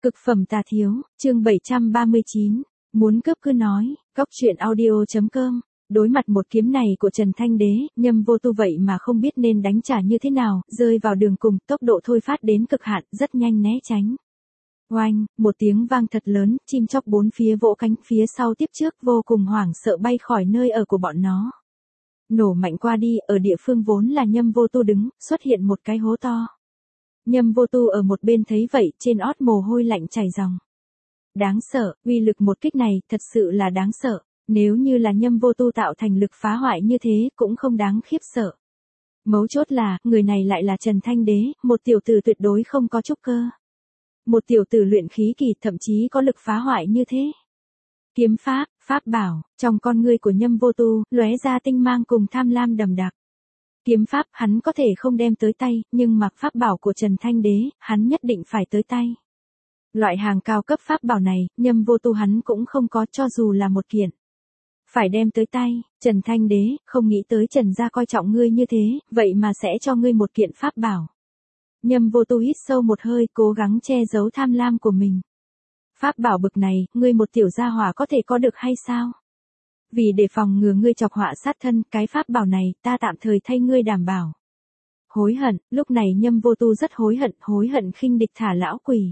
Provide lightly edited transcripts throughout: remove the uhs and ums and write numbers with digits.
Cực phẩm tà thiếu, chương 739, muốn cướp cứ nói, góc truyện audio.com. Đối mặt một kiếm này của Trần Thanh Đế, Nhâm Vô Tu vậy mà không biết nên đánh trả như thế nào, rơi vào đường cùng, tốc độ thôi phát đến cực hạn, rất nhanh né tránh. Oanh, một tiếng vang thật lớn, chim chóc bốn phía vỗ cánh phía sau tiếp trước vô cùng hoảng sợ bay khỏi nơi ở của bọn nó. Nổ mạnh qua đi, ở địa phương vốn là Nhâm Vô Tu đứng, xuất hiện một cái hố to. Nhâm Vô Tu ở một bên thấy vậy, trên ót mồ hôi lạnh chảy ròng. Đáng sợ, uy lực một kích này thật sự là đáng sợ, nếu như là Nhâm Vô Tu tạo thành lực phá hoại như thế cũng không đáng khiếp sợ. Mấu chốt là, người này lại là Trần Thanh Đế, một tiểu tử tuyệt đối không có trúc cơ. Một tiểu tử luyện khí kỳ thậm chí có lực phá hoại như thế. Kiếm pháp, pháp bảo, trong con ngươi của Nhâm Vô Tu, lóe ra tinh mang cùng tham lam đậm đặc. Kiếm pháp hắn có thể không đem tới tay, nhưng mặc pháp bảo của Trần Thanh Đế, hắn nhất định phải tới tay. Loại hàng cao cấp pháp bảo này, Nhâm Vô Tu hắn cũng không có cho dù là một kiện. Phải đem tới tay, Trần Thanh Đế, không nghĩ tới Trần gia coi trọng ngươi như thế, vậy mà sẽ cho ngươi một kiện pháp bảo. Nhâm Vô Tu hít sâu một hơi, cố gắng che giấu tham lam của mình. Pháp bảo bực này, ngươi một tiểu gia hỏa có thể có được hay sao? Vì để phòng ngừa ngươi chọc họa sát thân, cái pháp bảo này, ta tạm thời thay ngươi đảm bảo. Hối hận, lúc này Nhâm Vô Tu rất hối hận khinh địch thả lão quỷ.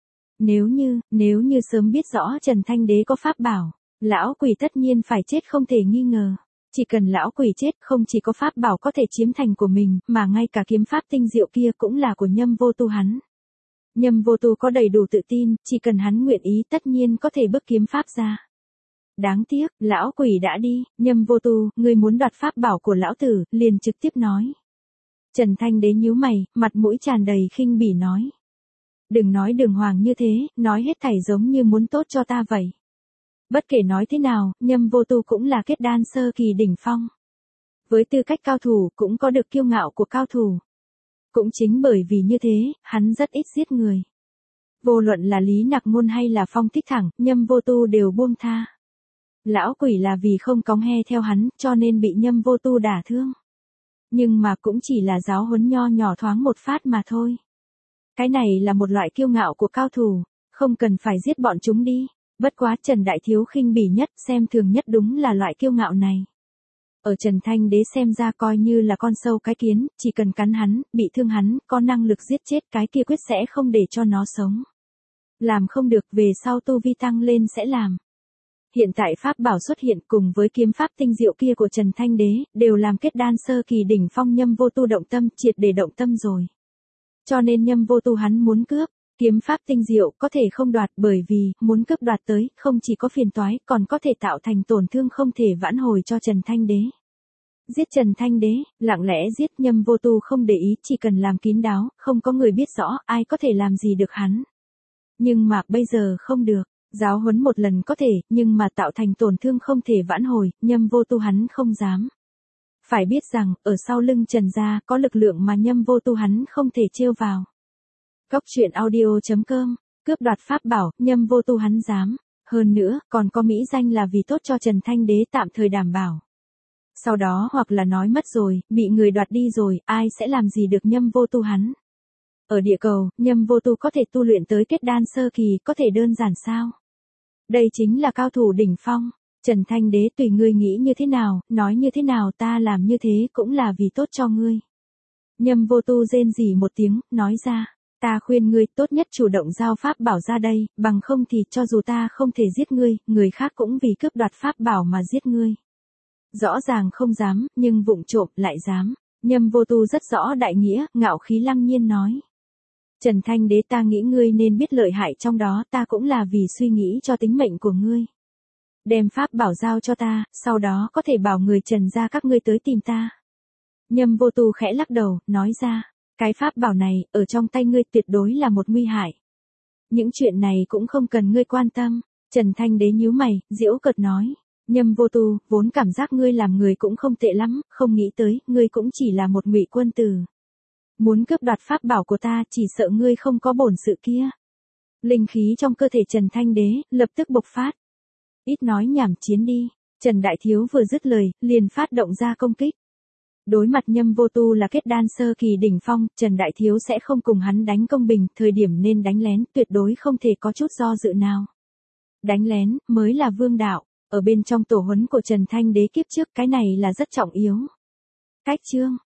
Nếu như sớm biết rõ Trần Thanh Đế có pháp bảo, lão quỷ tất nhiên phải chết không thể nghi ngờ. Chỉ cần lão quỷ chết, không chỉ có pháp bảo có thể chiếm thành của mình, mà ngay cả kiếm pháp tinh diệu kia cũng là của Nhâm Vô Tu hắn. Nhâm Vô Tu có đầy đủ tự tin, chỉ cần hắn nguyện ý tất nhiên có thể bước kiếm pháp ra. Đáng tiếc, lão quỷ đã đi, Nhâm Vô Tu, ngươi muốn đoạt pháp bảo của lão tử, liền trực tiếp nói. Trần Thanh Đế nhíu mày, mặt mũi tràn đầy khinh bỉ nói. Đừng nói đường hoàng như thế, nói hết thảy giống như muốn tốt cho ta vậy. Bất kể nói thế nào, Nhâm Vô Tu cũng là kết đan sơ kỳ đỉnh phong. Với tư cách cao thủ, cũng có được kiêu ngạo của cao thủ. Cũng chính bởi vì như thế, hắn rất ít giết người. Vô luận là Lý Nặc Môn hay là Phong Thích Thẳng, Nhâm Vô Tu đều buông tha. Lão quỷ là vì không cóng he theo hắn, cho nên bị Nhâm Vô Tu đả thương. Nhưng mà cũng chỉ là giáo huấn nho nhỏ thoáng một phát mà thôi. Cái này là một loại kiêu ngạo của cao thủ, không cần phải giết bọn chúng đi. Bất quá Trần Đại Thiếu khinh bỉ nhất, xem thường nhất đúng là loại kiêu ngạo này. Ở Trần Thanh Đế xem ra coi như là con sâu cái kiến, chỉ cần cắn hắn, bị thương hắn, có năng lực giết chết cái kia quyết sẽ không để cho nó sống. Làm không được, về sau tu vi tăng lên sẽ làm. Hiện tại pháp bảo xuất hiện cùng với kiếm pháp tinh diệu kia của Trần Thanh Đế, đều làm kết đan sơ kỳ đỉnh phong Nhâm Vô Tu động tâm, triệt để động tâm rồi. Cho nên Nhâm Vô Tu hắn muốn cướp, kiếm pháp tinh diệu có thể không đoạt, bởi vì, muốn cướp đoạt tới, không chỉ có phiền toái, còn có thể tạo thành tổn thương không thể vãn hồi cho Trần Thanh Đế. Giết Trần Thanh Đế, lặng lẽ giết, Nhâm Vô Tu không để ý, chỉ cần làm kín đáo, không có người biết rõ, ai có thể làm gì được hắn. Nhưng mà, bây giờ không được. Giáo huấn một lần có thể, nhưng mà tạo thành tổn thương không thể vãn hồi, Nhâm Vô Tu hắn không dám. Phải biết rằng, ở sau lưng Trần gia, có lực lượng mà Nhâm Vô Tu hắn không thể trêu vào. Góc truyện audio.com, cướp đoạt pháp bảo, Nhâm Vô Tu hắn dám. Hơn nữa, còn có mỹ danh là vì tốt cho Trần Thanh Đế tạm thời đảm bảo. Sau đó hoặc là nói mất rồi, bị người đoạt đi rồi, ai sẽ làm gì được Nhâm Vô Tu hắn. Ở địa cầu, Nhâm Vô Tu có thể tu luyện tới kết đan sơ kỳ, có thể đơn giản sao? Đây chính là cao thủ đỉnh phong. Trần Thanh Đế tùy ngươi nghĩ như thế nào, nói như thế nào, ta làm như thế cũng là vì tốt cho ngươi. Nhâm Vô Tu rên rỉ một tiếng, nói ra, ta khuyên ngươi tốt nhất chủ động giao pháp bảo ra đây, bằng không thì cho dù ta không thể giết ngươi, người khác cũng vì cướp đoạt pháp bảo mà giết ngươi. Rõ ràng không dám, nhưng vụng trộm lại dám. Nhâm Vô Tu rất rõ đại nghĩa, ngạo khí lăng nhiên nói. Trần Thanh Đế, ta nghĩ ngươi nên biết lợi hại trong đó, ta cũng là vì suy nghĩ cho tính mệnh của ngươi. Đem pháp bảo giao cho ta, sau đó có thể bảo người Trần gia các ngươi tới tìm ta. Nhâm Vô Tu khẽ lắc đầu, nói ra, cái pháp bảo này, ở trong tay ngươi tuyệt đối là một nguy hại. Những chuyện này cũng không cần ngươi quan tâm. Trần Thanh Đế nhíu mày, giễu cợt nói. Nhâm Vô Tu, vốn cảm giác ngươi làm người cũng không tệ lắm, không nghĩ tới, ngươi cũng chỉ là một ngụy quân tử. Muốn cướp đoạt pháp bảo của ta, chỉ sợ ngươi không có bổn sự kia. Linh khí trong cơ thể Trần Thanh Đế, lập tức bộc phát. Ít nói nhảm chiến đi. Trần Đại Thiếu vừa dứt lời, liền phát động ra công kích. Đối mặt Nhâm Vô Tu là kết đan sơ kỳ đỉnh phong, Trần Đại Thiếu sẽ không cùng hắn đánh công bình, thời điểm nên đánh lén, tuyệt đối không thể có chút do dự nào. Đánh lén, mới là vương đạo, ở bên trong tổ huấn của Trần Thanh Đế kiếp trước cái này là rất trọng yếu. Cách chương